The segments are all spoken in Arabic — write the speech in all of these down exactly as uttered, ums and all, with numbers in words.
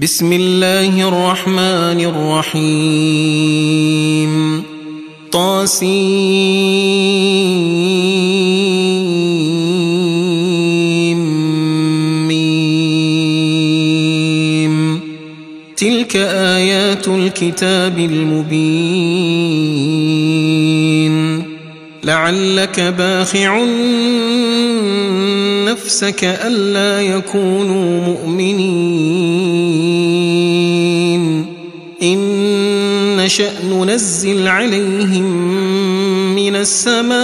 بسم الله الرحمن الرحيم طاسيم تلك آيات الكتاب المبين لعلك باخع نفسك ألا يكونوا مؤمنين إن نشأ ننزل عليهم من السماء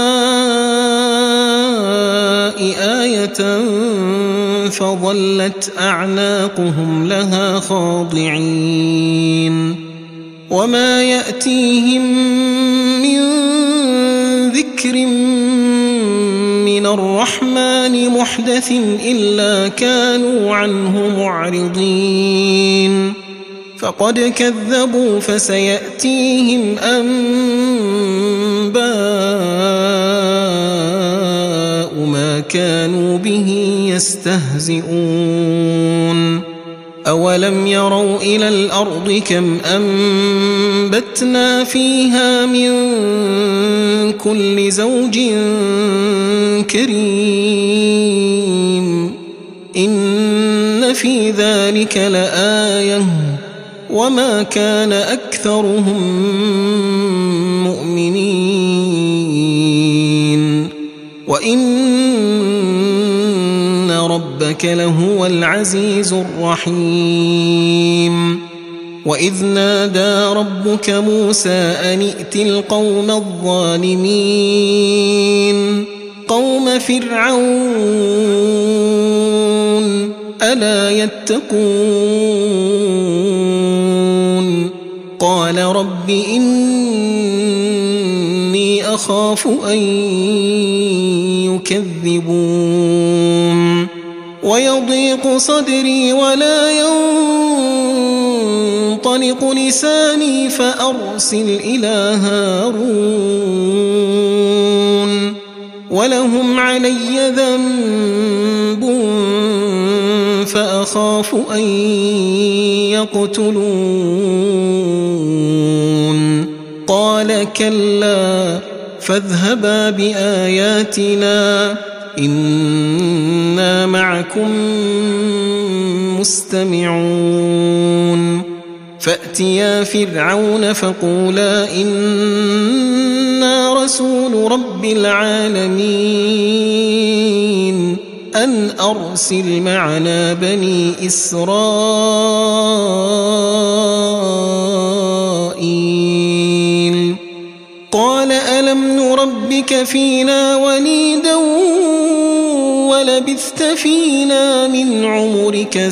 آية فظلت أعناقهم لها خاضعين وما يأتيهم من ذكر من الرحمن محدث إلا كانوا عنه معرضين فقد كذبوا فسيأتيهم أنباء ما كانوا به يستهزئون أولم يروا إلى الأرض كم أنبتنا فيها من كل زوج كريم إن في ذلك لآية وما كان أكثرهم مؤمنين وإن ربك لهو العزيز الرحيم وإذ نادى ربك موسى أن ائت القوم الظالمين قوم فرعون ألا يتقون قال رب إني أخاف أن يكذبون ويضيق صدري ولا ينطلق لساني فأرسل إلى هارون ولهم علي ذنب فأخاف أن يقتلون قال كلا فاذهبا بآياتنا إنا معكم مستمعون فأتيا فرعون فقولا إنا رسول رب العالمين أن أرسل معنا بني إسرائيل قال ألم نربك فينا وليدا ولبثت فينا من عمرك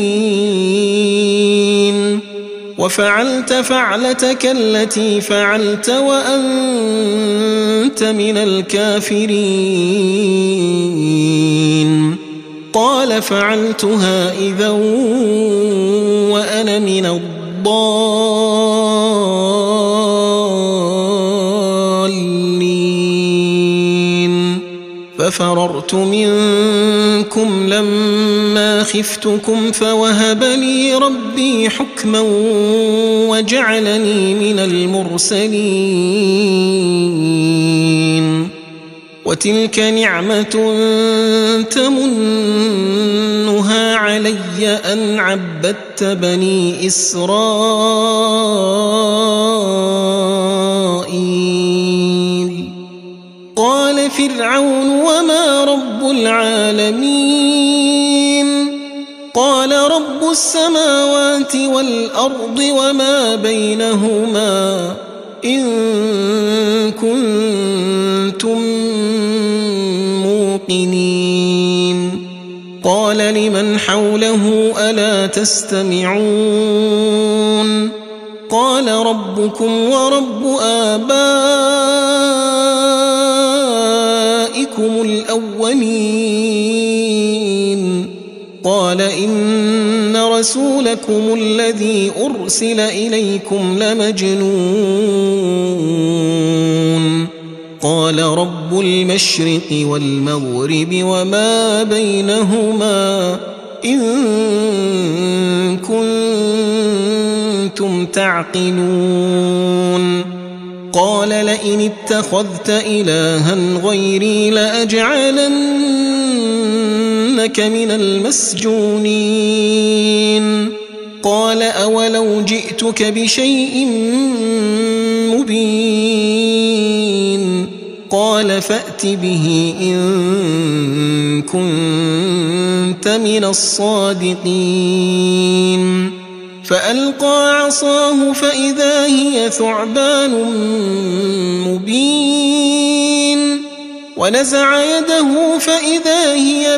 سنين وفعلت فعلتك التي فعلت وأنت من الكافرين قال فعلتها إذا وأنا من الضالين ففررت منكم لما خفتكم فوهب لي ربي حكما وجعلني من المرسلين وتلك نعمة تمنها علي أن عبدت بني إسرائيل قال فرعون وما رب العالمين قال رب السماوات والأرض وما بينهما إن كنتم موقنين قال لمن حوله ألا تستمعون قال ربكم ورب آبائكم الأولين قال إن رسولكم الذي أرسل إليكم لمجنون قال رب المشرق والمغرب وما بينهما إن كنتم تعقلون قال لئن اتخذت إلها غيري لأجعلنك من المسجونين قال أولو جئتك بشيء مبين قال فأت به إن كنت من الصادقين فألقى عصاه فإذا هي ثعبان مبين ونزع يده فإذا هي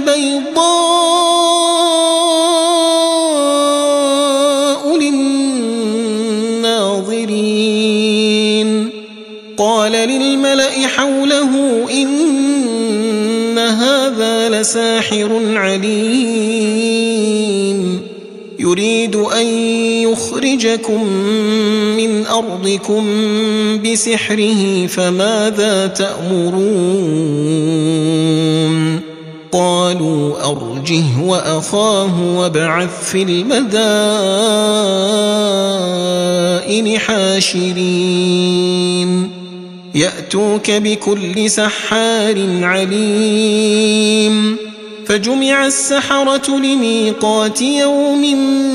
بيضاء للناظرين قال للملأ حوله إن هذا لساحر عليم يريد أن يخرجكم من أرضكم بسحره فماذا تأمرون قالوا أرجه وأخاه وابعث في المدائن حاشرين يأتوك بكل سحار عليم فجمع السحرة لميقات يوم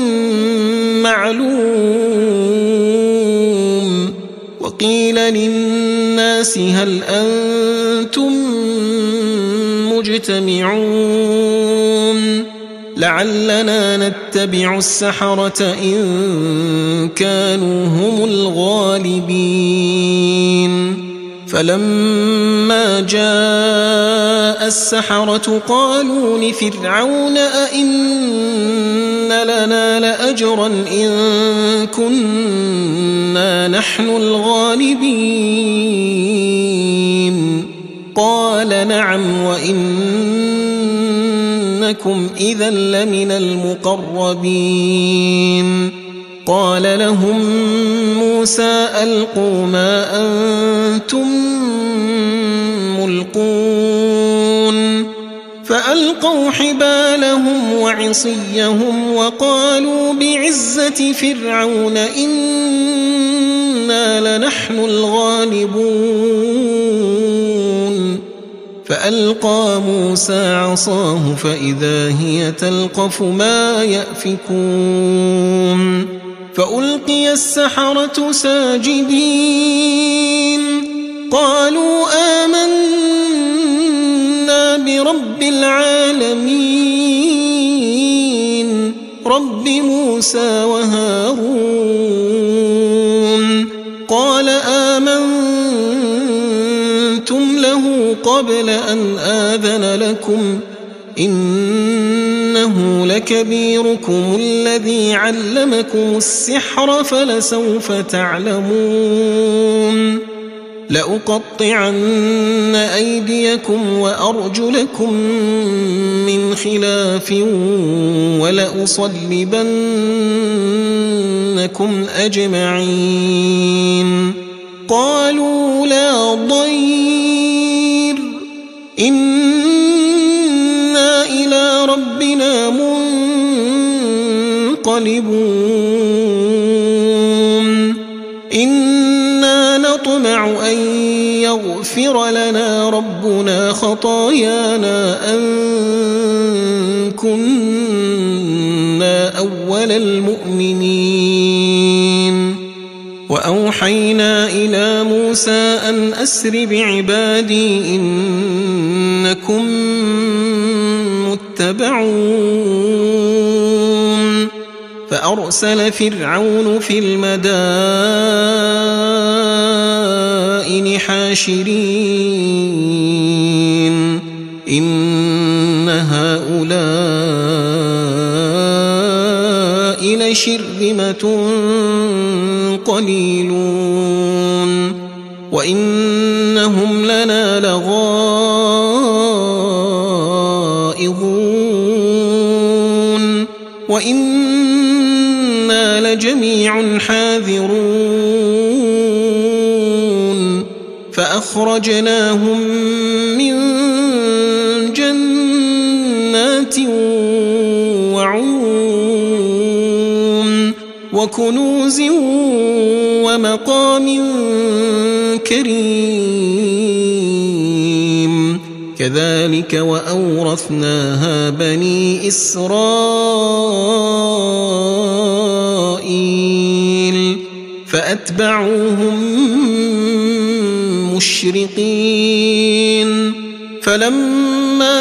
معلوم وقيل للناس هل أنتم مجتمعون لعلنا نتبع السحرة إن كانوا هم الغالبين فلما جاء السحرة قالوا لفرعون أئن لنا لأجرا إن كنا نحن الغالبين قال نعم وإنكم إذا لمن المقربين قال لهم موسى ألقوا ما أنتم ملقون فألقوا حبالهم وعصيهم وقالوا بعزة فرعون إنا لنحن الغالبون فألقى موسى عصاه فإذا هي تلقف ما يأفكون فألقي السحرة ساجدين قالوا آمنا برب العالمين رب موسى وهارون قال آمنتم له قبل أن آذن لكم إنه لكبيركم الذي علمكم السحر فلسوف تعلمون لأقطعن أيديكم وأرجلكم من خلاف ولأصلبنكم أجمعين قالوا لا ضير إنا إلى ربنا منقلبون إنا نطمع أن يغفر لنا ربنا خطايانا أن كنا أول المؤمنين وأوحينا إلى موسى أن أسر بعبادي إنكم متبعون فأرسل فرعون في المدائن حاشرين إن هؤلاء لشرذمة قليلون وإنهم لنا لغائظون وإنا لجميع حاذرون فأخرجناهم من جنات وعيون وكنوز ومقام كريم كذلك وأورثناها بني إسرائيل فأتبعوهم مشرقين فلما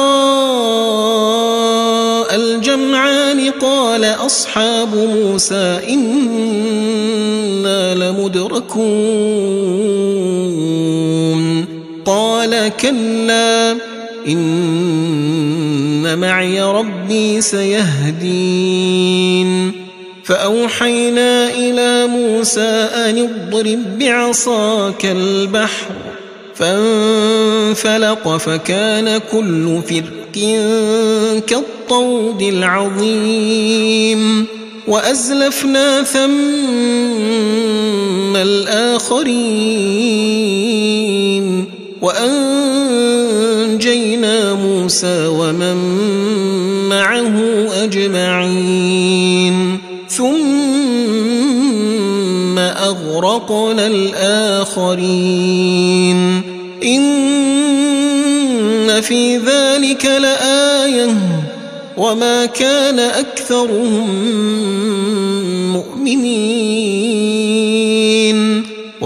تراءى الجمعان قال أصحاب موسى إنا لمدركون قال كلا إن معي ربي سيهدين فأوحينا إلى موسى أن اضرب بعصاك البحر فانفلق فكان كل فرق كالطود العظيم وأزلفنا ثم الآخرين وأنجينا موسى ومن معه أجمعين ثم أغرقنا الآخرين إن في ذلك لآية وما كان أكثرهم مؤمنين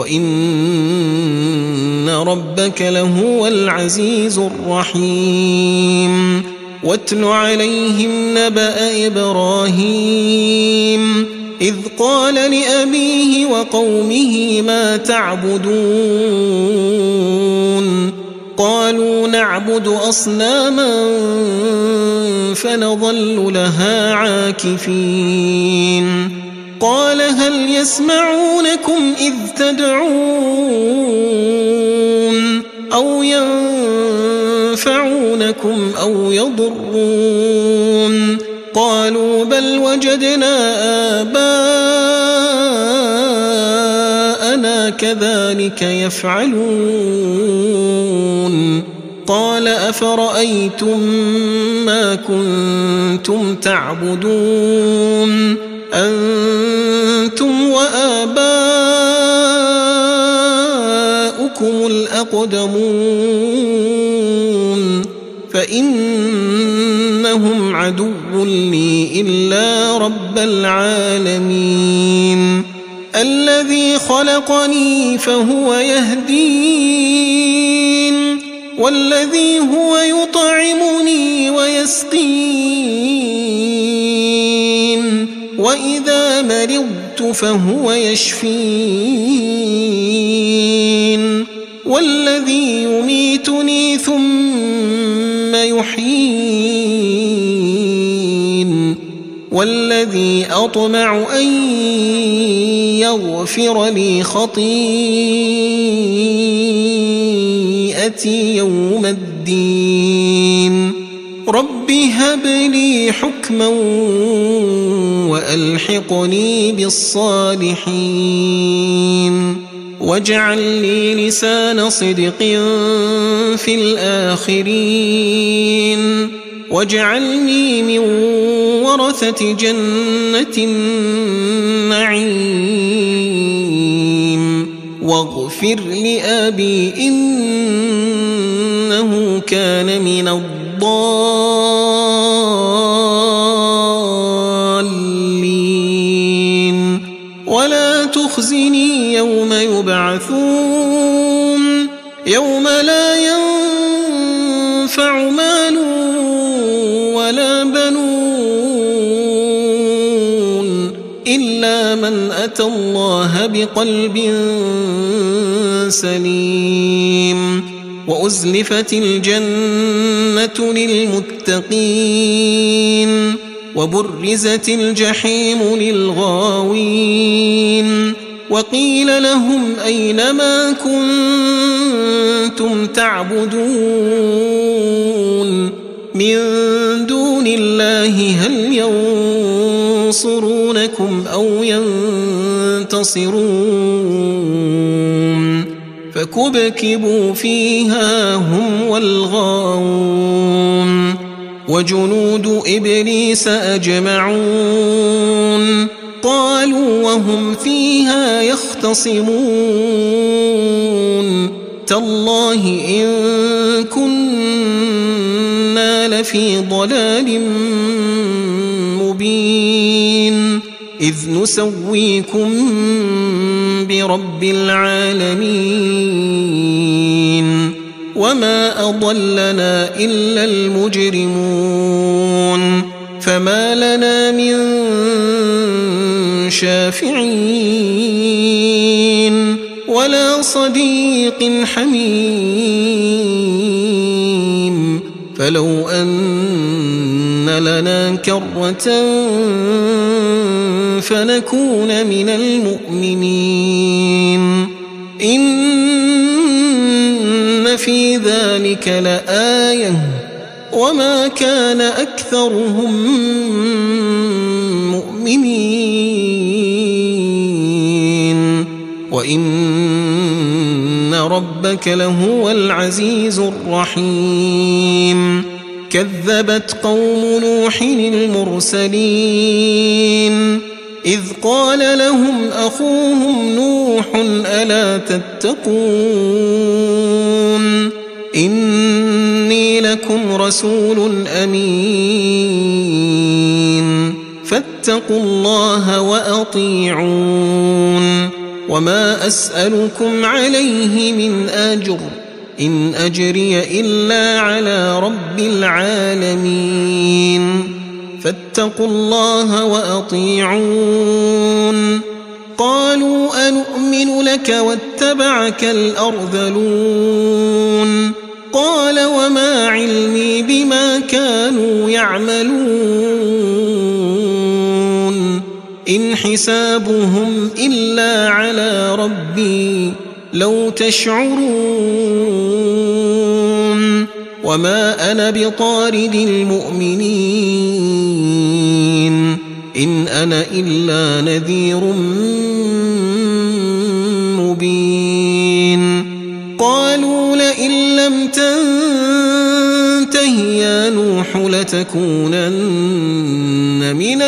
وإن ربك لهو العزيز الرحيم واتل عليهم نبأ إبراهيم إذ قال لأبيه وقومه ما تعبدون قالوا نعبد أصناما فنظل لها عاكفين قال هل يسمعونكم إذ تدعون أو ينفعونكم أو يضرون قالوا بل وجدنا آباءنا كذلك يفعلون قال أفرأيتم ما كنتم تعبدون أنتم وآباؤكم الأقدمون فإنهم عدو لي إلا رب العالمين الذي خلقني فهو يهدين والذي هو يطعمني ويسقين وإذا مرضت فهو يشفين والذي يميتني ثم يحيين والذي أطمع أن يغفر لي خطيئتي يوم الدين رب هب لي حكما وألحقني بالصالحين واجعل لي لسان صدق في الآخرين واجعلني من ورثة جنة النعيم واغفر لأبي إنه كان من الضالين ولا تخزني يوم يبعثون يوم لا ينفع مال ولا بنون إلا من أتى الله بقلب سليم وأزلفت الجنة للمتقين وبرزت الجحيم للغاوين وقيل لهم أين ما كنتم تعبدون من دون الله هل ينصرونكم أو ينتصرون فكبكبوا فيها هم والغاوون وجنود إبليس أجمعون قالوا وهم فيها يختصمون تالله إن كنا لفي ضلال مبين إذ نسويكم برب العالمين وما أضلنا إلا المجرمون فما لنا من شافعين ولا صديق حميم فلو أن لنا كرة فنكون من المؤمنين إن في ذلك لآية وما كان أكثرهم مؤمنين وإن ربك لهو العزيز الرحيم كذبت قوم نوح المرسلين إذ قال لهم أخوهم نوح ألا تتقون إني لكم رسول أمين فاتقوا الله وأطيعون وما أسألكم عليه من أجر إن أجري إلا على رب العالمين فاتقوا الله وأطيعون قالوا أنؤمن لك واتبعك الأرذلون قال وما علمي بما كانوا يعملون إن حسابهم إلا على ربي لو تشعرون وما أنا بطارد المؤمنين إن أنا إلا نذير مبين قالوا لئن لم تنته يا نوح لتكونن من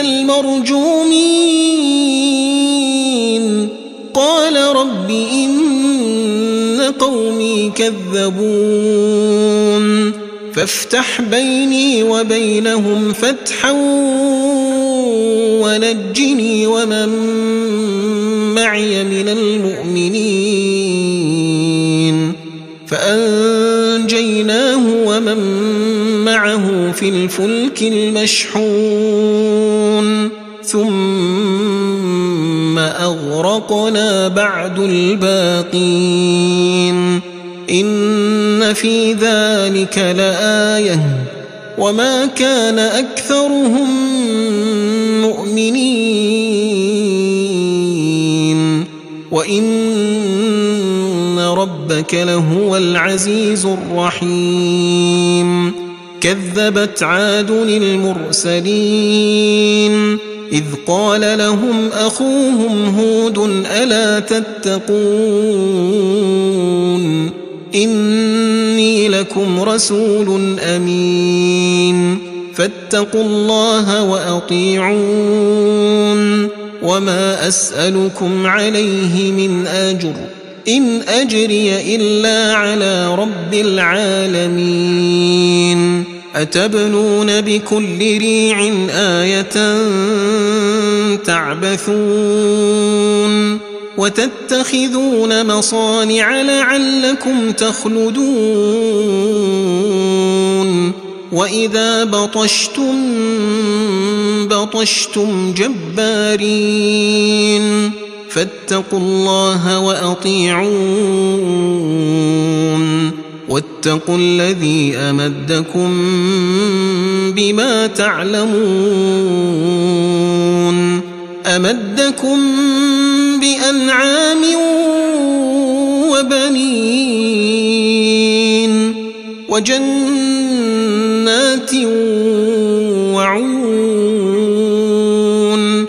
المرجومين قال رب إن قومي كذبون فافتح بيني وبينهم فتحا ونجني ومن معي من المؤمنين فأنجيناه ومن معه في الفلك المشحون ثم أغرقنا بعد الباقين إن في ذلك لآية وما كان أكثرهم مؤمنين وإن ربك لهو العزيز الرحيم كذبت عاد المرسلين إذ قال لهم أخوهم هود ألا تتقون إني لكم رسول أمين فاتقوا الله وأطيعون وما أسألكم عليه من أجر إن أجري إلا على رب العالمين أتبنون بكل ريع آية تعبثون وتتخذون مصانع لعلكم تخلدون وإذا بطشتم بطشتم جبارين فاتقوا الله وأطيعون واتقوا الذي أمدكم بما تعلمون أمدكم بأنعام وبنين وجنات وعيون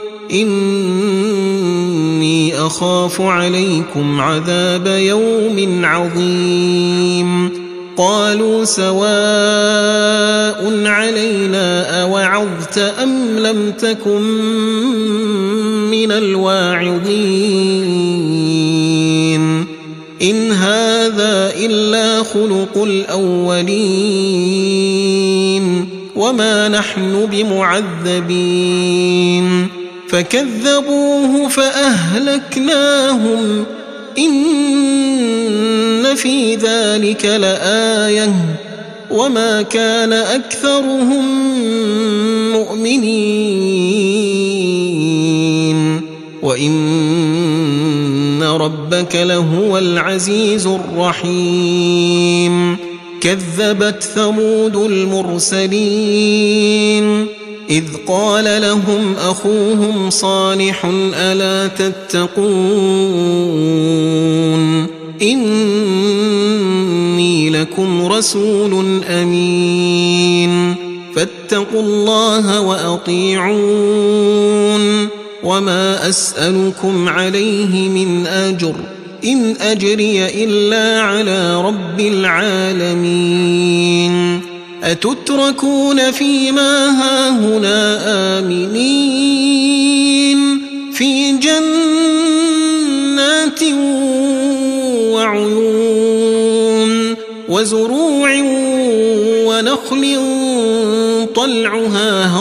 إني أخاف عليكم عذاب يوم عظيم قالوا سواء علينا أوعظت أم لم تكن من من الواعظين إن هذا إلا خلق الأولين وما نحن بمعذبين فكذبوه فأهلكناهم إن في ذلك لآية وما كان أكثرهم مؤمنين وإن ربك لهو العزيز الرحيم كذبت ثمود المرسلين إذ قال لهم أخوهم صالح ألا تتقون إني لكم رسول أمين فاتقوا الله وأطيعون وما أسألكم عليه من أجر إن أجري إلا على رب العالمين أتتركون فيما هاهنا آمنين في جنات وعيون وزروع ونخل طلعها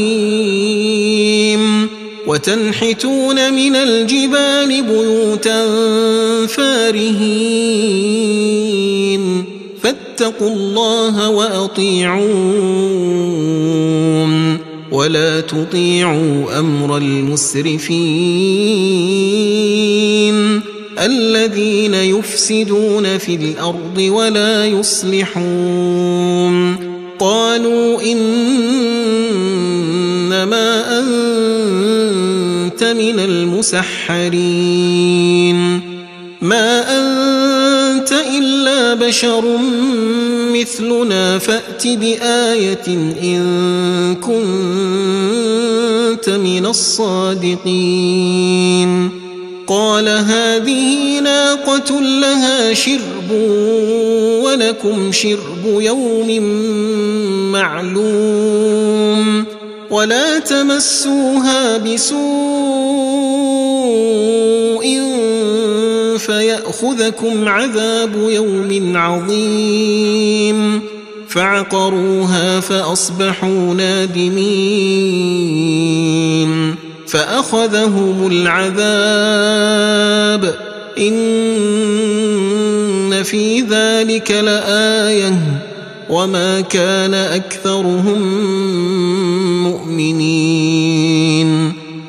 هضيم وتنحتون من الجبال بيوتا فارهين فاتقوا الله وأطيعون ولا تطيعوا أمر المسرفين الذين يفسدون في الأرض ولا يصلحون قالوا إنما أنت من المسحرين ما أنت إلا بشر مثلنا فأت بآية إن كنت من الصادقين قال هذه ناقة لها شرب ولكم شرب يوم معلوم ولا تمسوها بسوء فيأخذكم عذاب يوم عظيم فعقروها فأصبحوا نادمين فأخذهم العذاب إن في ذلك لآية وما كان أكثرهم مؤمنين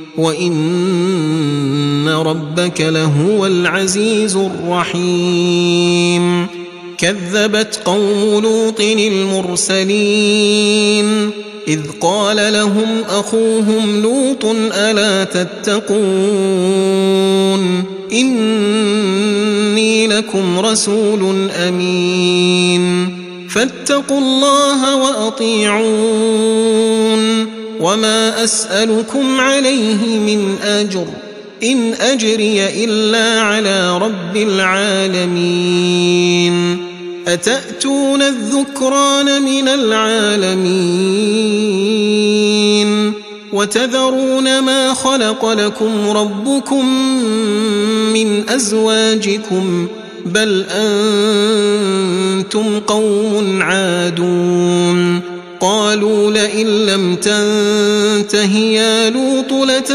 وإن ربك لهو العزيز الرحيم كذبت قوم لوط المرسلين إذ قال لهم أخوهم لوط ألا تتقون إني لكم رسول أمين فاتقوا الله وأطيعون وما أسألكم عليه من أجر إن أجري إلا على رب العالمين أتأتون الذكران من العالمين وتذرون ما خلق لكم ربكم من أزواجكم بل أنتم قوم عادون قالوا لئن لم تنته يا لوط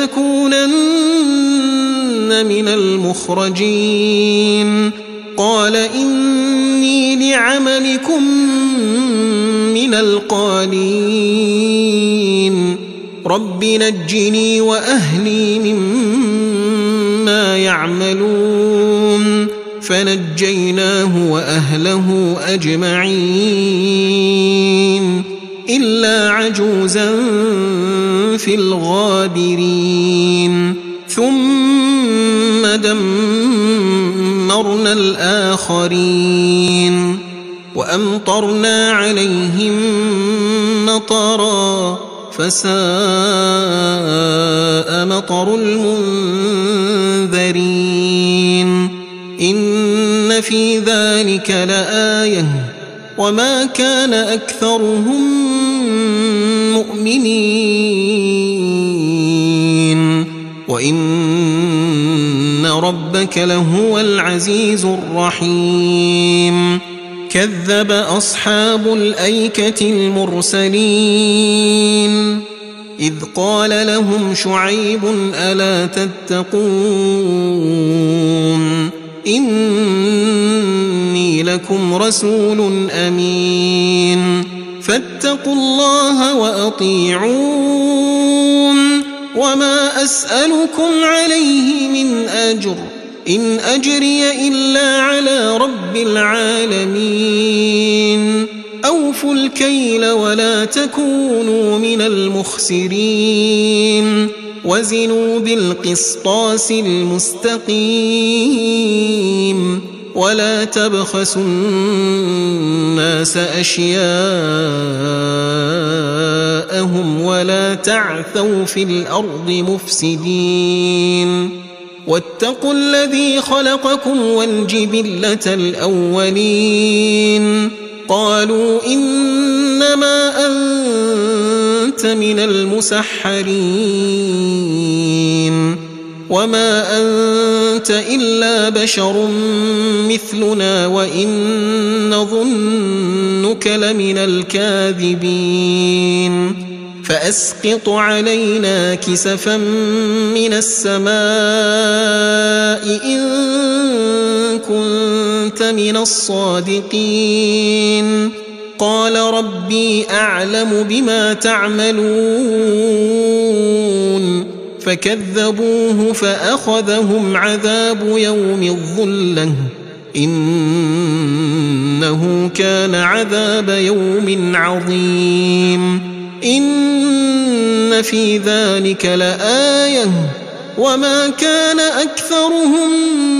لتكونن من المخرجين قال إني لعملكم من القالين رب نجني وأهلي مما يعملون فنجيناه وأهله أجمعين إلا عجوزا في الغابرين ثم دمرنا الآخرين وأمطرنا عليهم مطرا فساء مطر المنذرين إن في ذلك لآية وما كان أكثرهم مؤمنين وإن ربك لهو العزيز الرحيم كذب أصحاب الأيكة المرسلين إذ قال لهم شعيب ألا تتقون إني لكم رسول أمين فاتقوا الله وأطيعون وما أسألكم عليه من أجر إن أجري إلا على رب العالمين أوفوا الكيل ولا تكونوا من المخسرين وزنوا بالقسطاس المستقيم ولا تبخسوا الناس أشياءهم ولا تعثوا في الأرض مفسدين واتقوا الذي خلقكم والجبلة الأولين قالوا إنما أنت من المسحرين وما أنت إلا بشر مثلنا وإن نظنك لمن الكاذبين فأسقط علينا كسفا من السماء إن كنت من الصادقين قال ربي أعلم بما تعملون فكذبوه فأخذهم عذاب يوم الظلة إنه كان عذاب يوم عظيم إن في ذلك لآية وما كان أكثرهم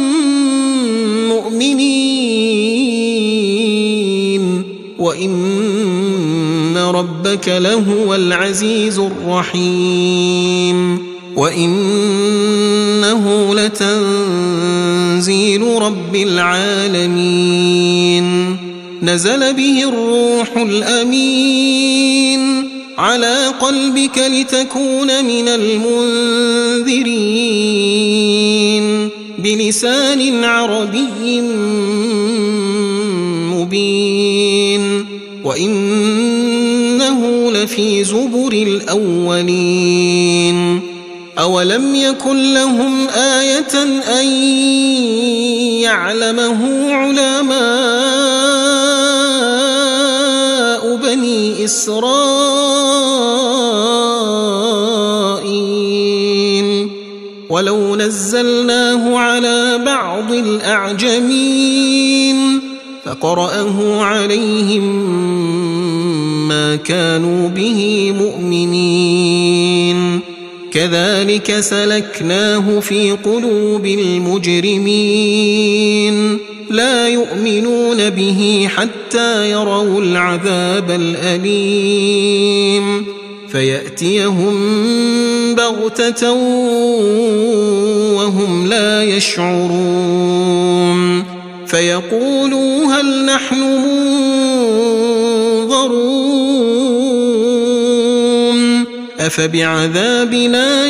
مؤمنين وإن ربك لهو العزيز الرحيم وإنه لتنزيل رب العالمين نزل به الروح الأمين على قلبك لتكون من المنذرين بلسان عربي مبين وإنه لفي زبر الأولين أولم يكن لهم آية أن يعلمه علماء بني إسرائيل ولو نزلناه على بعض الأعجمين فقرأه عليهم ما كانوا به مؤمنين كذلك سلكناه في قلوب المجرمين لا يؤمنون به حتى يروا العذاب الأليم فيأتيهم بغتة وهم لا يشعرون فيقولوا هل نحن منظرون أفبعذابنا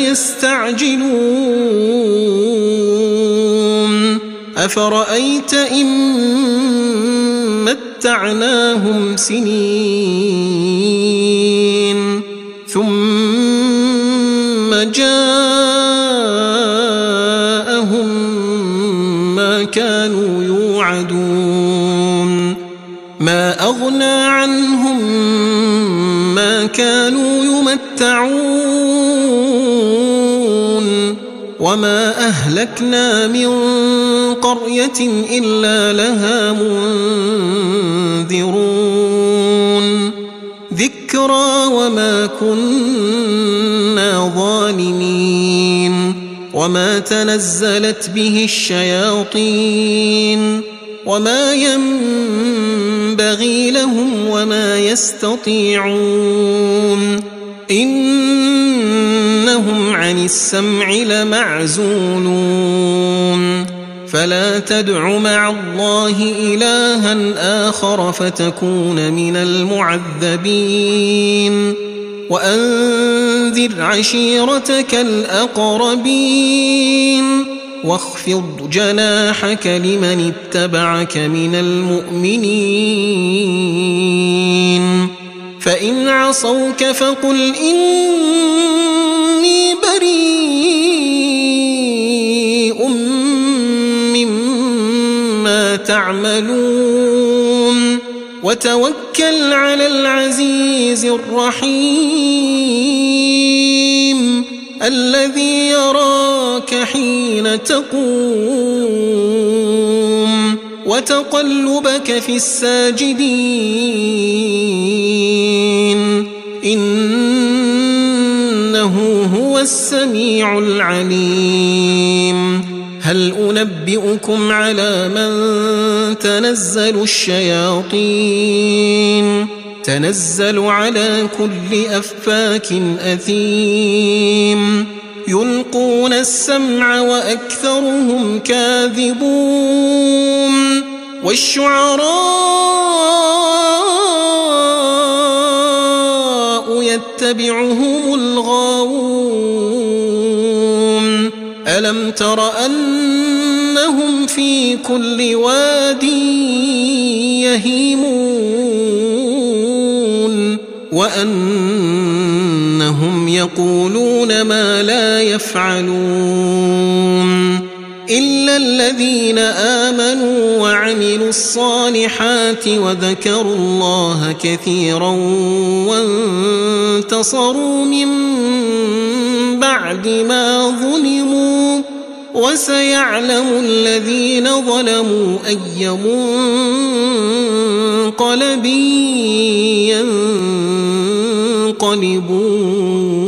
يستعجلون أفرأيت إن متعناهم سنين ثم جاءهم ما كانوا يوعدون ما أغنى عنهم ما كانوا يمتعون وما أهلكنا من قرية إلا لها منذرون ذكرى وما كنا ظالمين وما تنزلت به الشياطين وما ينبغي لهم وما يستطيعون إنهم عن السمع لمعزولون فلا تدع مع الله إلها آخر فتكون من المعذبين وأنذر عشيرتك الأقربين واخفض جناحك لمن اتبعك من المؤمنين فإن عصوك فقل إني بريء مما تعملون وتوكل على العزيز الرحيم الذي يراك حين تقوم وتقلبك في الساجدين إنه هو السميع العليم هل أنبئكم على من تنزل الشياطين تنزل على كل أفاك أثيم يلقون السمع وأكثرهم كاذبون والشعراء يتبعهم الغاوون ألم تر أنهم في كل واد يهيمون وأنهم يقولون ما لا يفعلون إلا الذين آمنوا وعملوا الصالحات وذكروا الله كثيرا وانتصروا من بعد ما ظلموا وسيعلم الذين ظلموا أي منقلب ينقلبون